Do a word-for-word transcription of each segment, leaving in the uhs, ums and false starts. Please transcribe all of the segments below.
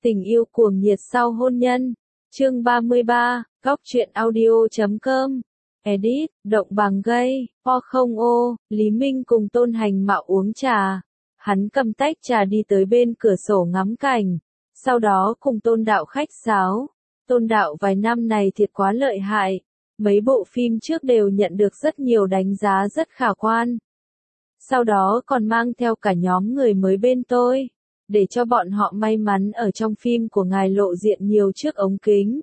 Tình yêu cuồng nhiệt sau hôn nhân. Chương ba mươi ba, góc truyện audio chấm com. Edit, động bằng gây, o không ô, Lý Minh cùng Tôn Hành Mạo uống trà. Hắn cầm tách trà đi tới bên cửa sổ ngắm cảnh. Sau đó cùng Tôn Đạo khách sáo. Tôn Đạo vài năm này thiệt quá lợi hại. Mấy bộ phim trước đều nhận được rất nhiều đánh giá rất khả quan. Sau đó còn mang theo cả nhóm người mới bên tôi, để cho bọn họ may mắn ở trong phim của ngài lộ diện nhiều trước ống kính.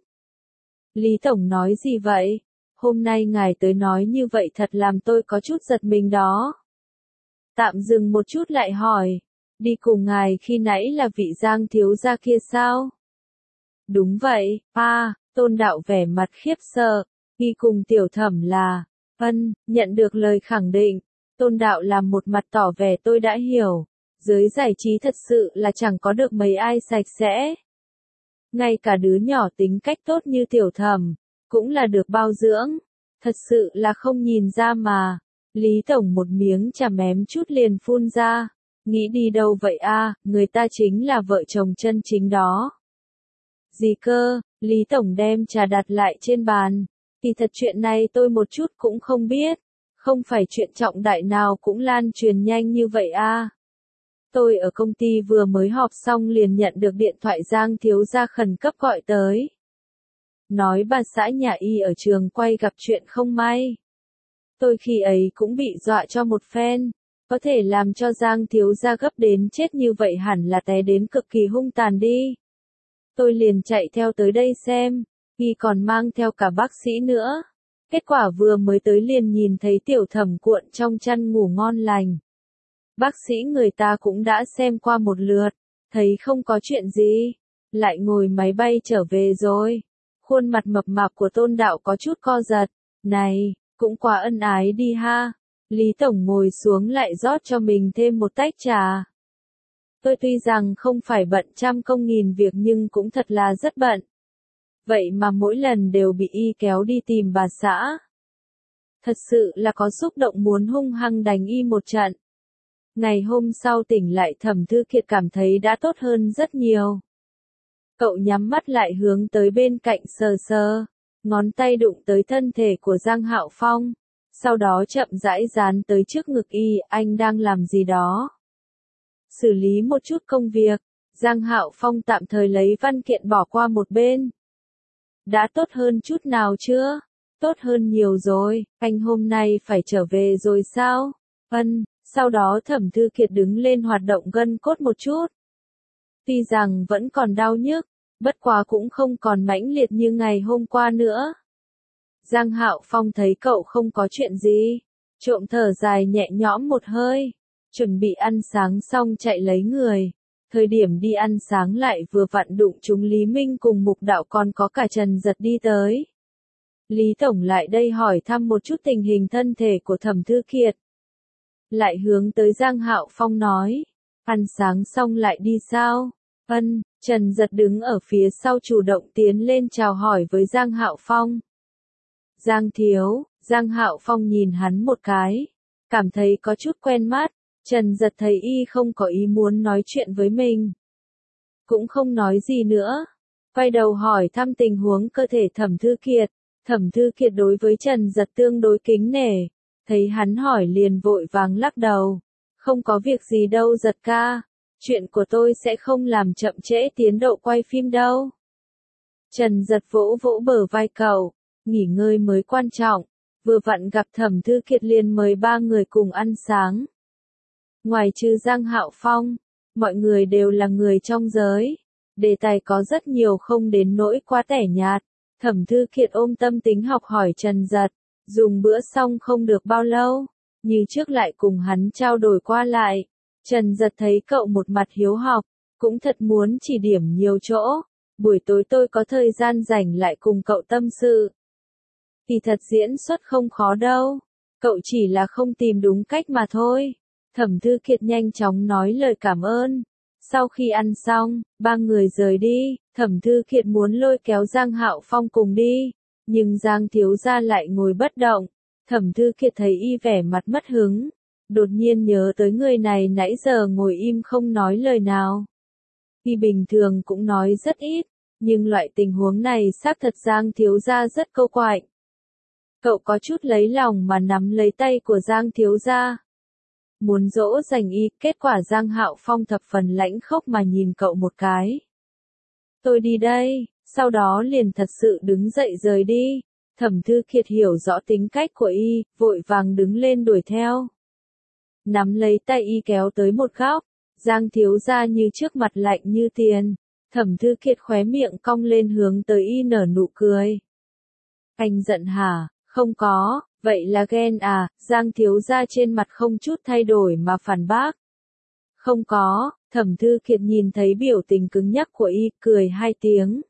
Lý Tổng nói gì vậy? Hôm nay ngài tới nói như vậy thật làm tôi có chút giật mình đó. Tạm dừng một chút lại hỏi, đi cùng ngài khi nãy là vị Giang thiếu gia kia sao? Đúng vậy, à, Tôn Đạo vẻ mặt khiếp sợ, đi cùng Tiểu Thẩm là, ân, nhận được lời khẳng định. Tôn Đạo làm một mặt tỏ vẻ tôi đã hiểu, giới giải trí thật sự là chẳng có được mấy ai sạch sẽ. Ngay cả đứa nhỏ tính cách tốt như Tiểu Thẩm, cũng là được bao dưỡng, thật sự là không nhìn ra mà. Lý Tổng một miếng trà mém chút liền phun ra, nghĩ đi đâu vậy a, người ta chính là vợ chồng chân chính đó. Gì cơ? Lý Tổng đem trà đặt lại trên bàn, thì thật chuyện này tôi một chút cũng không biết. Không phải chuyện trọng đại nào cũng lan truyền nhanh như vậy a. Tôi ở công ty vừa mới họp xong liền nhận được điện thoại Giang thiếu gia khẩn cấp gọi tới. Nói bà xã nhà y ở trường quay gặp chuyện không may. Tôi khi ấy cũng bị dọa cho một phen, có thể làm cho Giang thiếu gia gấp đến chết như vậy hẳn là té đến cực kỳ hung tàn đi. Tôi liền chạy theo tới đây xem, y còn mang theo cả bác sĩ nữa. Kết quả vừa mới tới liền nhìn thấy Tiểu Thẩm cuộn trong chăn ngủ ngon lành. Bác sĩ người ta cũng đã xem qua một lượt, thấy không có chuyện gì, lại ngồi máy bay trở về rồi. Khuôn mặt mập mạp của Tôn Đạo có chút co giật, này, cũng quá ân ái đi ha. Lý Tổng ngồi xuống lại rót cho mình thêm một tách trà. Tôi tuy rằng không phải bận trăm công nghìn việc nhưng cũng thật là rất bận. Vậy mà mỗi lần đều bị y kéo đi tìm bà xã. Thật sự là có xúc động muốn hung hăng đánh y một trận. Ngày hôm sau tỉnh lại Thẩm Thư Kiệt cảm thấy đã tốt hơn rất nhiều. Cậu nhắm mắt lại hướng tới bên cạnh sờ sờ, ngón tay đụng tới thân thể của Giang Hạo Phong, sau đó chậm rãi dán tới trước ngực y, anh đang làm gì đó? Xử lý một chút công việc, Giang Hạo Phong tạm thời lấy văn kiện bỏ qua một bên. Đã tốt hơn chút nào chưa? Tốt hơn nhiều rồi, anh hôm nay phải trở về rồi sao? Ân, sau đó Thẩm Thư Kiệt đứng lên hoạt động gân cốt một chút. Tuy rằng vẫn còn đau nhức, bất quá cũng không còn mãnh liệt như ngày hôm qua nữa. Giang Hạo Phong thấy cậu không có chuyện gì, trộm thở dài nhẹ nhõm một hơi, chuẩn bị ăn sáng xong chạy lấy người. Thời điểm đi ăn sáng lại vừa vặn đụng chúng Lý Minh cùng Mục Đạo còn có cả Trần Giật đi tới. Lý Tổng lại đây hỏi thăm một chút tình hình thân thể của Thẩm Thư Kiệt. Lại hướng tới Giang Hạo Phong nói, ăn sáng xong lại đi sao? Ân, Trần Giật đứng ở phía sau chủ động tiến lên chào hỏi với Giang Hạo Phong. Giang thiếu, Giang Hạo Phong nhìn hắn một cái, cảm thấy có chút quen mắt. Trần Giật thấy y không có ý muốn nói chuyện với mình, cũng không nói gì nữa, quay đầu hỏi thăm tình huống cơ thể Thẩm Thư Kiệt. Thẩm Thư Kiệt đối với Trần Giật tương đối kính nể, thấy hắn hỏi liền vội vàng lắc đầu, không có việc gì đâu Giật ca, chuyện của tôi sẽ không làm chậm trễ tiến độ quay phim đâu. Trần Giật vỗ vỗ bờ vai cậu, nghỉ ngơi mới quan trọng, vừa vặn gặp Thẩm Thư Kiệt liền mời ba người cùng ăn sáng. Ngoài trừ Giang Hạo Phong, mọi người đều là người trong giới, đề tài có rất nhiều không đến nỗi quá tẻ nhạt. Thẩm Thư Kiệt ôm tâm tính học hỏi Trần Giật, dùng bữa xong không được bao lâu, như trước lại cùng hắn trao đổi qua lại. Trần Giật thấy cậu một mặt hiếu học, cũng thật muốn chỉ điểm nhiều chỗ, buổi tối tôi có thời gian rảnh lại cùng cậu tâm sự. Thì thật diễn xuất không khó đâu, cậu chỉ là không tìm đúng cách mà thôi. Thẩm Thư Kiệt nhanh chóng nói lời cảm ơn. Sau khi ăn xong, ba người rời đi, Thẩm Thư Kiệt muốn lôi kéo Giang Hạo Phong cùng đi, nhưng Giang thiếu gia lại ngồi bất động. Thẩm Thư Kiệt thấy y vẻ mặt mất hứng, đột nhiên nhớ tới người này nãy giờ ngồi im không nói lời nào. Y bình thường cũng nói rất ít, nhưng loại tình huống này xác thật Giang thiếu gia rất câu quạnh. Cậu có chút lấy lòng mà nắm lấy tay của Giang thiếu gia. Muốn dỗ dành Y, kết quả Giang Hạo Phong thập phần lãnh khốc mà nhìn cậu một cái. Tôi đi đây, sau đó liền thật sự đứng dậy rời đi. Thẩm Thư Kiệt hiểu rõ tính cách của Y, vội vàng đứng lên đuổi theo. Nắm lấy tay Y kéo tới một góc, Giang thiếu gia như trước mặt lạnh như tiền. Thẩm Thư Kiệt khóe miệng cong lên hướng tới Y nở nụ cười. Anh giận hả? Không có, vậy là ghen à? Giang thiếu gia trên mặt không chút thay đổi mà phản bác. Không có, Thẩm Thư Kiệt nhìn thấy biểu tình cứng nhắc của Y, cười hai tiếng.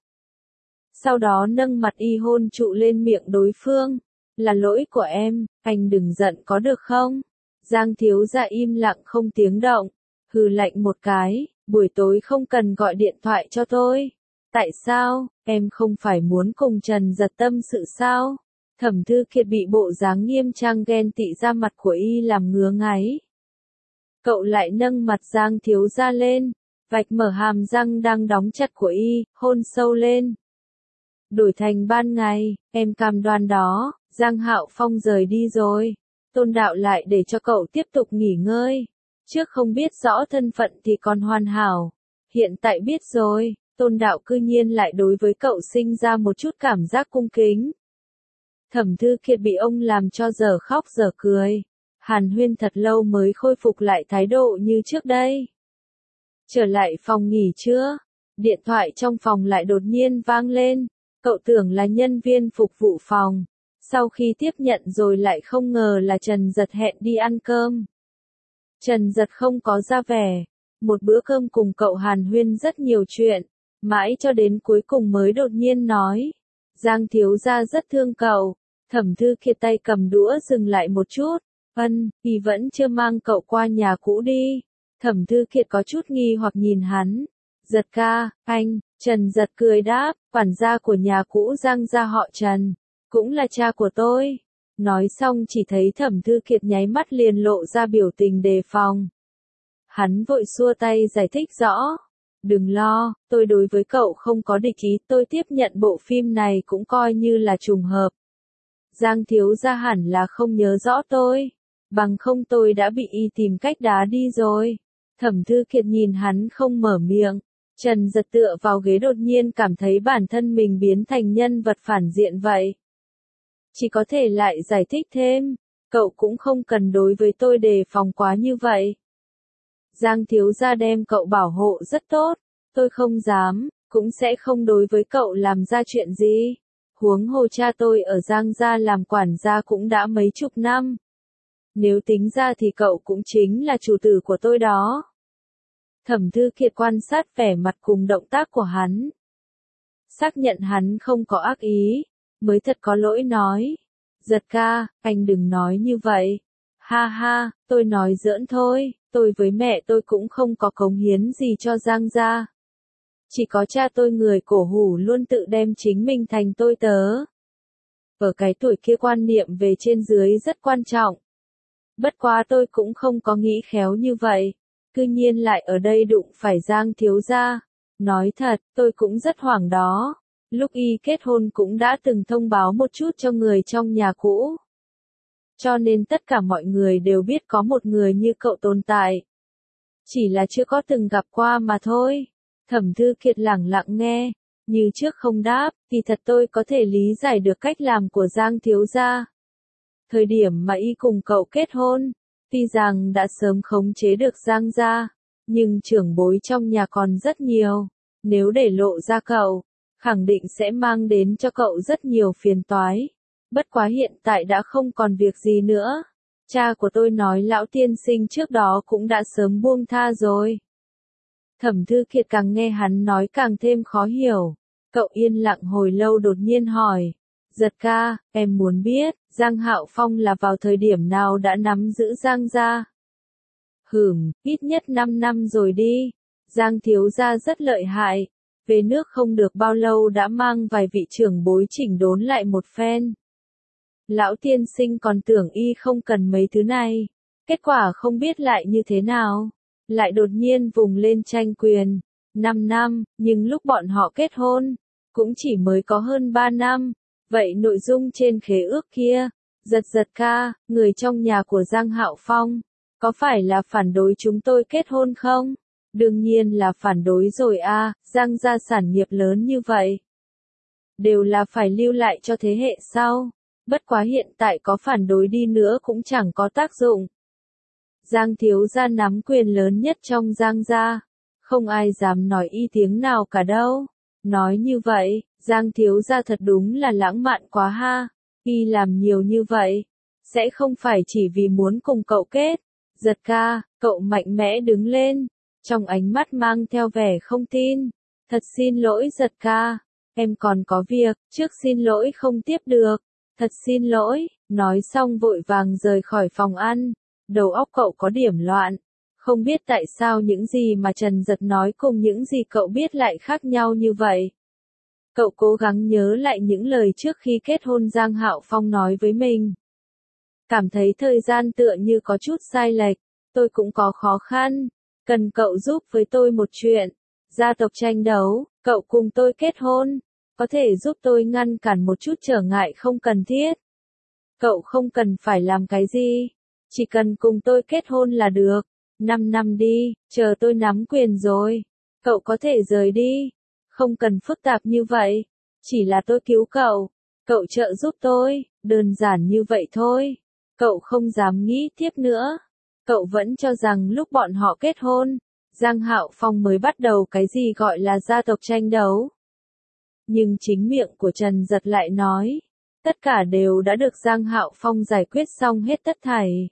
Sau đó nâng mặt Y hôn trụ lên miệng đối phương. Là lỗi của em, anh đừng giận có được không? Giang thiếu gia im lặng không tiếng động, hừ lạnh một cái, buổi tối không cần gọi điện thoại cho tôi. Tại sao, em không phải muốn cùng Trần Giật tâm sự sao? Thẩm Thư Kiệt bị bộ dáng nghiêm trang ghen tị ra mặt của Y làm ngứa ngáy. Cậu lại nâng mặt Giang thiếu gia lên, vạch mở hàm răng đang đóng chặt của Y, hôn sâu lên. Đổi thành ban ngày, em cam đoan đó. Giang Hạo Phong rời đi rồi. Tôn Đạo lại để cho cậu tiếp tục nghỉ ngơi. Trước không biết rõ thân phận thì còn hoàn hảo. Hiện tại biết rồi, Tôn Đạo cư nhiên lại đối với cậu sinh ra một chút cảm giác cung kính. Thẩm Thư Kiệt bị ông làm cho giờ khóc giờ cười. Hàn huyên thật lâu mới khôi phục lại thái độ như trước đây. Trở lại phòng nghỉ trưa, điện thoại trong phòng lại đột nhiên vang lên. Cậu tưởng là nhân viên phục vụ phòng. Sau khi tiếp nhận rồi lại không ngờ là Trần Giật hẹn đi ăn cơm. Trần Giật không có ra vẻ. Một bữa cơm cùng cậu hàn huyên rất nhiều chuyện. Mãi cho đến cuối cùng mới đột nhiên nói. Giang thiếu gia rất thương cậu. Thẩm Thư Kiệt tay cầm đũa dừng lại một chút. Ân, Y vẫn chưa mang cậu qua nhà cũ đi. Thẩm Thư Kiệt có chút nghi hoặc nhìn hắn. Giật ca, anh. Trần Giật cười đáp, quản gia của nhà cũ Giang gia họ Trần, cũng là cha của tôi. Nói xong chỉ thấy Thẩm Thư Kiệt nháy mắt liền lộ ra biểu tình đề phòng. Hắn vội xua tay giải thích rõ. Đừng lo, tôi đối với cậu không có địch ý, tôi tiếp nhận bộ phim này cũng coi như là trùng hợp. Giang thiếu gia hẳn là không nhớ rõ tôi, bằng không tôi đã bị Y tìm cách đá đi rồi. Thẩm Thư Kiệt nhìn hắn không mở miệng. Trần Giật tựa vào ghế đột nhiên cảm thấy bản thân mình biến thành nhân vật phản diện vậy. Chỉ có thể lại giải thích thêm, cậu cũng không cần đối với tôi đề phòng quá như vậy. Giang thiếu gia đem cậu bảo hộ rất tốt, tôi không dám, cũng sẽ không đối với cậu làm ra chuyện gì. Huống hồ cha tôi ở Giang gia làm quản gia cũng đã mấy chục năm. Nếu tính ra thì cậu cũng chính là chủ tử của tôi đó. Thẩm Thư Kiệt quan sát vẻ mặt cùng động tác của hắn. Xác nhận hắn không có ác ý, mới thật có lỗi nói. Giật ca, anh đừng nói như vậy. Ha ha, tôi nói giỡn thôi, tôi với mẹ tôi cũng không có cống hiến gì cho Giang gia. Chỉ có cha tôi người cổ hủ luôn tự đem chính mình thành tôi tớ. Ở cái tuổi kia quan niệm về trên dưới rất quan trọng. Bất quá tôi cũng không có nghĩ khéo như vậy. Cư nhiên lại ở đây đụng phải Giang thiếu gia. Nói thật, tôi cũng rất hoảng đó. Lúc Y kết hôn cũng đã từng thông báo một chút cho người trong nhà cũ. Cho nên tất cả mọi người đều biết có một người như cậu tồn tại. Chỉ là chưa có từng gặp qua mà thôi. Thẩm Thư Kiệt lẳng lặng nghe, như trước không đáp, thì thật tôi có thể lý giải được cách làm của Giang thiếu gia. Thời điểm mà Y cùng cậu kết hôn, tuy rằng đã sớm khống chế được Giang gia, nhưng trưởng bối trong nhà còn rất nhiều. Nếu để lộ ra cậu, khẳng định sẽ mang đến cho cậu rất nhiều phiền toái. Bất quá hiện tại đã không còn việc gì nữa. Cha của tôi nói lão tiên sinh trước đó cũng đã sớm buông tha rồi. Thẩm Thư Kiệt càng nghe hắn nói càng thêm khó hiểu. Cậu yên lặng hồi lâu đột nhiên hỏi. Giật ca, em muốn biết, Giang Hạo Phong là vào thời điểm nào đã nắm giữ Giang gia? Hửm, ít nhất năm năm rồi đi. Giang thiếu gia rất lợi hại. Về nước không được bao lâu đã mang vài vị trưởng bối chỉnh đốn lại một phen. Lão tiên sinh còn tưởng Y không cần mấy thứ này. Kết quả không biết lại như thế nào. Lại đột nhiên vùng lên tranh quyền. năm năm, nhưng lúc bọn họ kết hôn, cũng chỉ mới có hơn ba năm. Vậy nội dung trên khế ước kia, Giật Giật ca, người trong nhà của Giang Hạo Phong, có phải là phản đối chúng tôi kết hôn không? Đương nhiên là phản đối rồi a, Giang gia sản nghiệp lớn như vậy, đều là phải lưu lại cho thế hệ sau. Bất quá hiện tại có phản đối đi nữa cũng chẳng có tác dụng. Giang thiếu gia nắm quyền lớn nhất trong Giang gia, không ai dám nói y tiếng nào cả đâu. Nói như vậy, Giang thiếu gia thật đúng là lãng mạn quá ha. Y làm nhiều như vậy, sẽ không phải chỉ vì muốn cùng cậu kết. Giật ca, cậu mạnh mẽ đứng lên, trong ánh mắt mang theo vẻ không tin. Thật xin lỗi Giật ca, em còn có việc, trước xin lỗi không tiếp được. Thật xin lỗi, nói xong vội vàng rời khỏi phòng ăn. Đầu óc cậu có điểm loạn, không biết tại sao những gì mà Trần Giật nói cùng những gì cậu biết lại khác nhau như vậy. Cậu cố gắng nhớ lại những lời trước khi kết hôn Giang Hạo Phong nói với mình. Cảm thấy thời gian tựa như có chút sai lệch, tôi cũng có khó khăn, cần cậu giúp với tôi một chuyện. Gia tộc tranh đấu, cậu cùng tôi kết hôn, có thể giúp tôi ngăn cản một chút trở ngại không cần thiết. Cậu không cần phải làm cái gì, chỉ cần cùng tôi kết hôn là được. Năm năm đi, chờ tôi nắm quyền rồi, cậu có thể rời đi. Không cần phức tạp như vậy, chỉ là tôi cứu cậu, cậu trợ giúp tôi, đơn giản như vậy thôi. Cậu không dám nghĩ tiếp nữa. Cậu vẫn cho rằng lúc bọn họ kết hôn, Giang Hạo Phong mới bắt đầu cái gì gọi là gia tộc tranh đấu. Nhưng chính miệng của Trần Giật lại nói, tất cả đều đã được Giang Hạo Phong giải quyết xong hết tất thảy.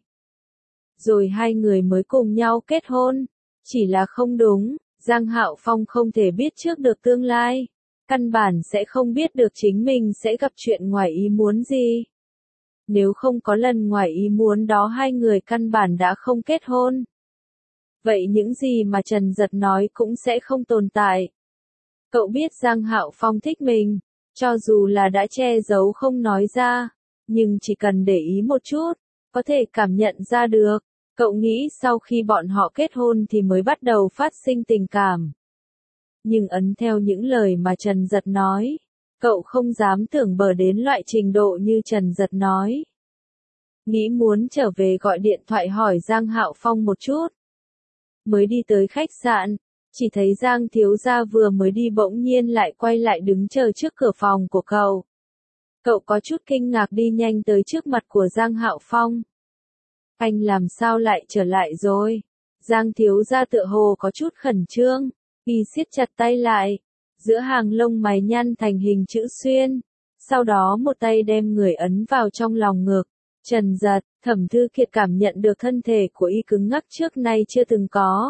Rồi hai người mới cùng nhau kết hôn, chỉ là không đúng, Giang Hạo Phong không thể biết trước được tương lai, căn bản sẽ không biết được chính mình sẽ gặp chuyện ngoài ý muốn gì. Nếu không có lần ngoài ý muốn đó hai người căn bản đã không kết hôn. Vậy những gì mà Trần Giật nói cũng sẽ không tồn tại. Cậu biết Giang Hạo Phong thích mình, cho dù là đã che giấu không nói ra, nhưng chỉ cần để ý một chút, có thể cảm nhận ra được. Cậu nghĩ sau khi bọn họ kết hôn thì mới bắt đầu phát sinh tình cảm. Nhưng ấn theo những lời mà Trần Giật nói, cậu không dám tưởng bờ đến loại trình độ như Trần Giật nói. Nghĩ muốn trở về gọi điện thoại hỏi Giang Hạo Phong một chút. Mới đi tới khách sạn, chỉ thấy Giang thiếu gia vừa mới đi bỗng nhiên lại quay lại đứng chờ trước cửa phòng của cậu. Cậu có chút kinh ngạc đi nhanh tới trước mặt của Giang Hạo Phong. Anh làm sao lại trở lại rồi? Giang thiếu gia tựa hồ có chút khẩn trương, y siết chặt tay lại, giữa hàng lông mày nhăn thành hình chữ xuyên, sau đó một tay đem người ấn vào trong lòng ngực. Trần Giật, Thẩm Thư Kiệt cảm nhận được thân thể của y cứng ngắc trước nay chưa từng có.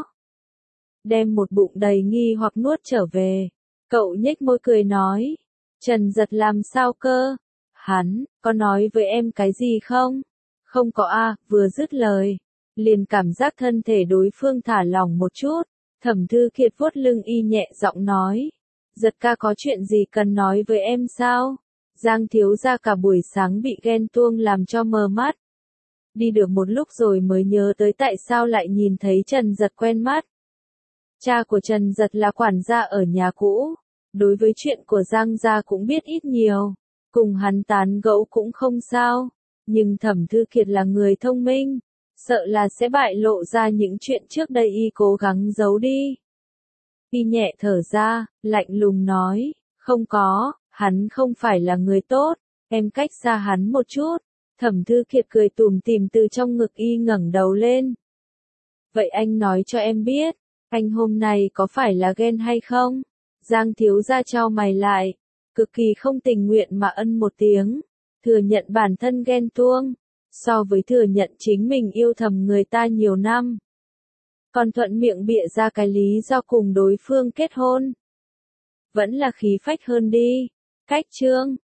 Đem một bụng đầy nghi hoặc nuốt trở về. Cậu nhếch môi cười nói. Trần Giật làm sao cơ? Hắn, có nói với em cái gì không? Không có a, vừa dứt lời. Liền cảm giác thân thể đối phương thả lỏng một chút. Thẩm Thư Kiệt vuốt lưng y nhẹ giọng nói. Giật ca có chuyện gì cần nói với em sao? Giang thiếu gia cả buổi sáng bị ghen tuông làm cho mờ mắt. Đi được một lúc rồi mới nhớ tới tại sao lại nhìn thấy Trần Giật quen mắt. Cha của Trần Giật là quản gia ở nhà cũ, đối với chuyện của Giang gia cũng biết ít nhiều, cùng hắn tán gẫu cũng không sao, nhưng Thẩm Thư Kiệt là người thông minh, sợ là sẽ bại lộ ra những chuyện trước đây y cố gắng giấu đi. Y nhẹ thở ra, lạnh lùng nói, không có, hắn không phải là người tốt, em cách xa hắn một chút. Thẩm Thư Kiệt cười tủm tỉm từ trong ngực y ngẩng đầu lên. Vậy anh nói cho em biết, anh hôm nay có phải là ghen hay không? Giang thiếu gia chau mày lại, cực kỳ không tình nguyện mà ân một tiếng, thừa nhận bản thân ghen tuông, so với thừa nhận chính mình yêu thầm người ta nhiều năm. Còn thuận miệng bịa ra cái lý do cùng đối phương kết hôn. Vẫn là khí phách hơn đi. Cách chương